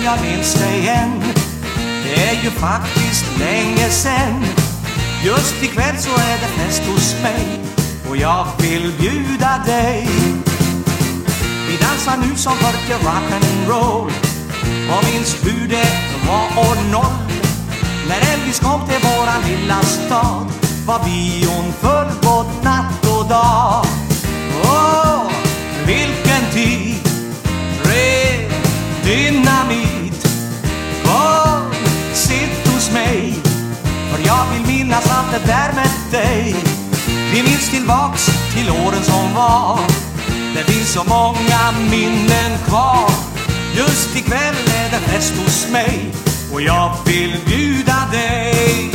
jag minns dig än. Det är ju faktiskt länge sen. Just ikväll så är det fest hos mig och jag vill bjuda dig. Vi dansar nu som förr rock'n'roll och minns hur det var år 0. När Elvis kom till våran lilla stad var bion full både natt och dag. Åh, vilken tid, ren dynamit. Kom, sitt hos mig, för jag vill minnas allt det där med dig. Vi minns tillbaks till åren som var. Det finns så många minnen kvar. Just ikväll är det fest hos mig och jag vill bjuda dig.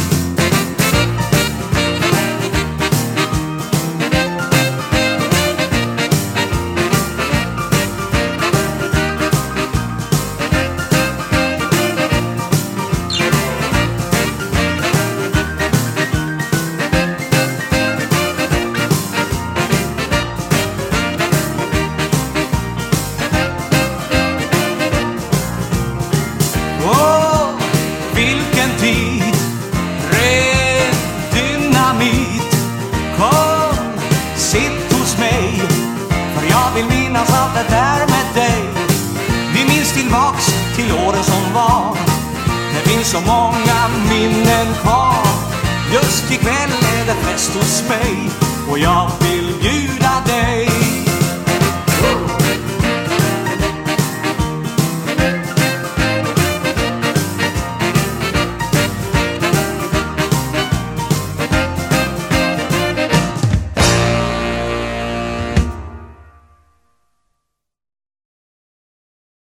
Tid, ren dynamit. Kom, sitt hos mig, för jag vill minnas allt det där med dig. Vi minns tillbaks till åren som var. Det finns så många minnen kvar. Just ikväll är det fest hos mig och jag vill bjuda dig.